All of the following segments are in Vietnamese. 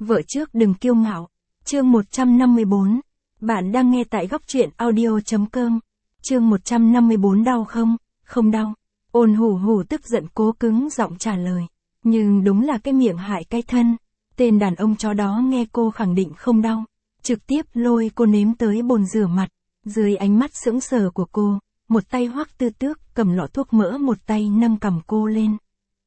Vợ trước đừng kiêu ngạo. Chương 154. Bạn đang nghe tại góc truyện audio.com. Chương 154 đau không? Không đau. Ôn hủ hủ tức giận cố cứng giọng trả lời. Nhưng đúng là cái miệng hại cái thân. Tên đàn ông chó đó nghe cô khẳng định không đau. Trực tiếp lôi cô nếm tới bồn rửa mặt. Dưới ánh mắt sững sờ của cô, một tay Hoắc Tư Tước cầm lọ thuốc mỡ, một tay nâng cằm cô lên.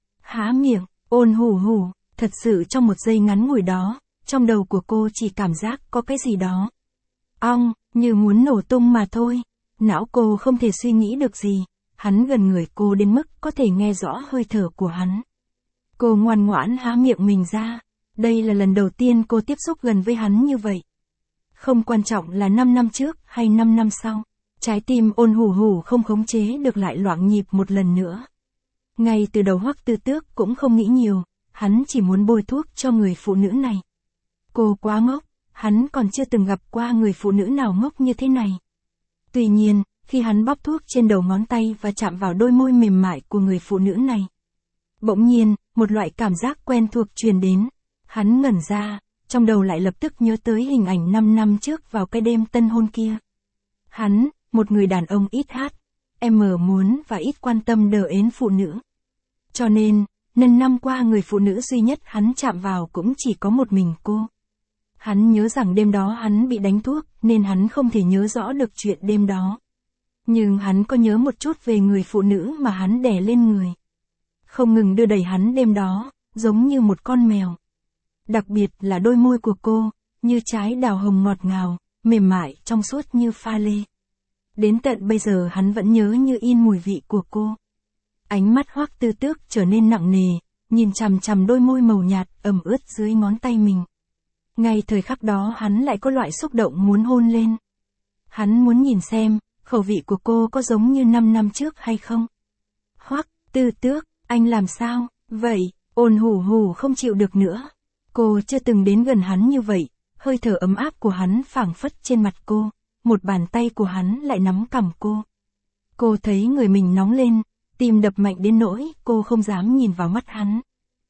Há miệng, ôn hủ hủ, thật sự trong một giây ngắn ngủi đó, trong đầu của cô chỉ cảm giác có cái gì đó. Ong, như muốn nổ tung mà thôi. Não cô không thể suy nghĩ được gì. Hắn gần người cô đến mức có thể nghe rõ hơi thở của hắn. Cô ngoan ngoãn há miệng mình ra. Đây là lần đầu tiên cô tiếp xúc gần với hắn như vậy. Không quan trọng là 5 năm trước hay 5 năm sau. Trái tim ôn hủ hủ không khống chế được lại loạn nhịp một lần nữa. Ngay từ đầu Hoắc Tư Tước cũng không nghĩ nhiều. Hắn chỉ muốn bôi thuốc cho người phụ nữ này. Cô quá ngốc. Hắn còn chưa từng gặp qua người phụ nữ nào ngốc như thế này. Tuy nhiên, khi hắn bóp thuốc trên đầu ngón tay và chạm vào đôi môi mềm mại của người phụ nữ này, bỗng nhiên, một loại cảm giác quen thuộc truyền đến. Hắn ngẩn ra, trong đầu lại lập tức nhớ tới hình ảnh 5 năm trước vào cái đêm tân hôn kia. Hắn, một người đàn ông ít hát, muốn và ít quan tâm đờ ến phụ nữ. Cho nên, năm năm qua người phụ nữ duy nhất hắn chạm vào cũng chỉ có một mình cô. Hắn nhớ rằng đêm đó hắn bị đánh thuốc, nên hắn không thể nhớ rõ được chuyện đêm đó. Nhưng hắn có nhớ một chút về người phụ nữ mà hắn đè lên người. Không ngừng đưa đẩy hắn đêm đó, giống như một con mèo. Đặc biệt là đôi môi của cô, như trái đào hồng ngọt ngào, mềm mại trong suốt như pha lê. Đến tận bây giờ hắn vẫn nhớ như in mùi vị của cô. Ánh mắt Hoắc Tư Tước trở nên nặng nề, nhìn chằm chằm đôi môi màu nhạt ẩm ướt dưới ngón tay mình. Ngay thời khắc đó hắn lại có loại xúc động muốn hôn lên. Hắn muốn nhìn xem, khẩu vị của cô có giống như 5 năm trước hay không. Hoắc Tư Tước, anh làm sao, vậy, ôn hủ hủ không chịu được nữa. Cô chưa từng đến gần hắn như vậy, hơi thở ấm áp của hắn phảng phất trên mặt cô, một bàn tay của hắn lại nắm cằm cô. Cô thấy người mình nóng lên, tim đập mạnh đến nỗi cô không dám nhìn vào mắt hắn.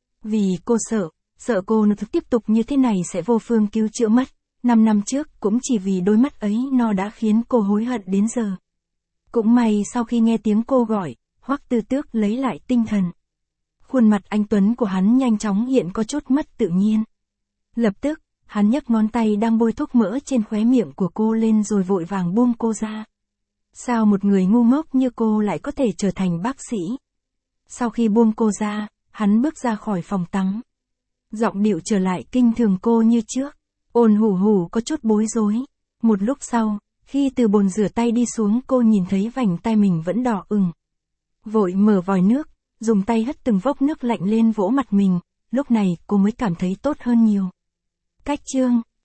Vì cô sợ cô nó tiếp tục như thế này sẽ vô phương cứu chữa mất. 5 năm trước cũng chỉ vì đôi mắt ấy nó đã khiến cô hối hận đến giờ. Cũng may sau khi nghe tiếng cô gọi, Hoắc Tư Tước lấy lại tinh thần. Khuôn mặt anh tuấn của hắn nhanh chóng hiện có chút mất tự nhiên. Lập tức, hắn nhấc ngón tay đang bôi thuốc mỡ trên khóe miệng của cô lên rồi vội vàng buông cô ra. Sao một người ngu ngốc như cô lại có thể trở thành bác sĩ? Sau khi buông cô ra, hắn bước ra khỏi phòng tắm. Giọng điệu trở lại kinh thường cô như trước. Ôn hủ hủ có chút bối rối. Một lúc sau, khi từ bồn rửa tay đi xuống cô nhìn thấy vành tay mình vẫn đỏ ửng. Vội mở vòi nước, dùng tay hất từng vốc nước lạnh lên vỗ mặt mình. Lúc này cô mới cảm thấy tốt hơn nhiều. Cách chương